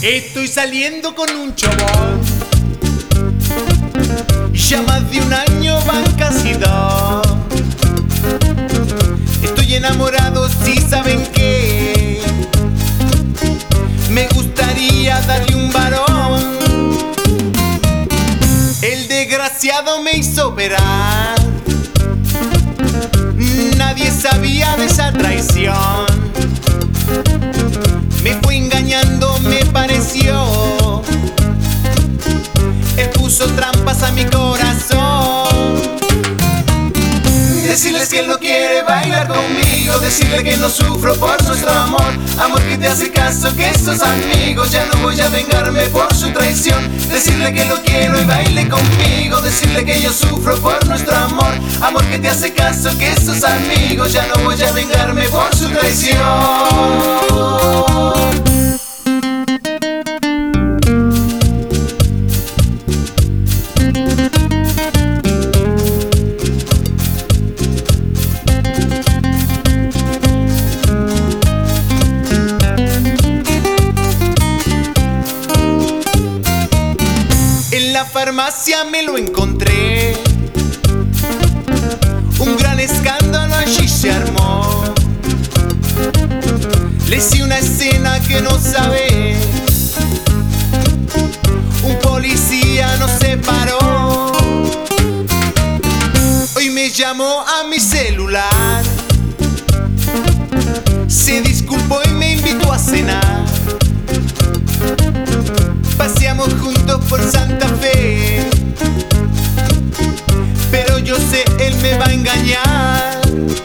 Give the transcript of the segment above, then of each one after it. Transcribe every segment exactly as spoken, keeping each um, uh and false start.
Estoy saliendo con un chabón, ya más de un año van casi dos. Estoy enamorado, si saben que me gustaría darle un varón. El desgraciado me hizo operar, nadie sabía de esa traición. Me fue engañando, me pareció. Él puso trampas a mi corazón. Decirles que él no quiere bailar conmigo, decirle que no sufro por nuestro amor. Amor que te hace caso, que sos amigos, ya no voy a vengarme por su traición. Decirle que lo quiero y baile conmigo, decirle que yo sufro por nuestro amor. Amor que te hace caso, que sos amigos, ya no voy a vengarme por su traición. En la farmacia me lo encontré, un gran escándalo allí se armó. Le hice una escena que no sabe, un policía nos separó. Hoy me llamó a mi celular, se disculpó y me invitó a cenar. Paseamos juntos por Santa Fe, pero yo sé, él me va a engañar.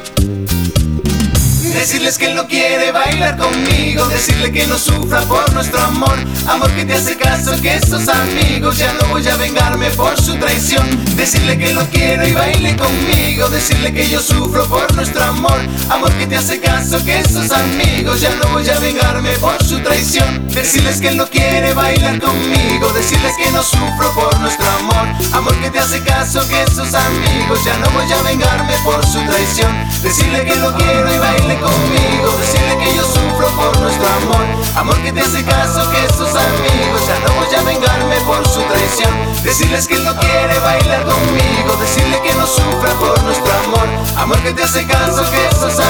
Decirles que él no quiere bailar conmigo, decirle que no sufra por nuestro amor. Amor que te hace caso, que sos amigos, ya no voy a vengarme por su traición. Decirle que lo quiero y baile conmigo, decirle que yo sufro por nuestro amor. Amor que te hace caso, que sos amigos, ya no voy a vengarme por su traición. Decirles que él no quiere bailar conmigo, decirles que no sufro por nuestro amor. Amor que te hace caso, que sos amigos, ya no voy a vengarme por su traición. Decirle que lo quiero y baile conmigo, decirle que yo sufro por nuestro amor. Amor que te hace caso, que sos amigos, ya no voy a vengarme por su traición. Decirles que él no quiere bailar conmigo, decirle que no sufra por nuestro amor. Amor que te hace caso, que sos amigos,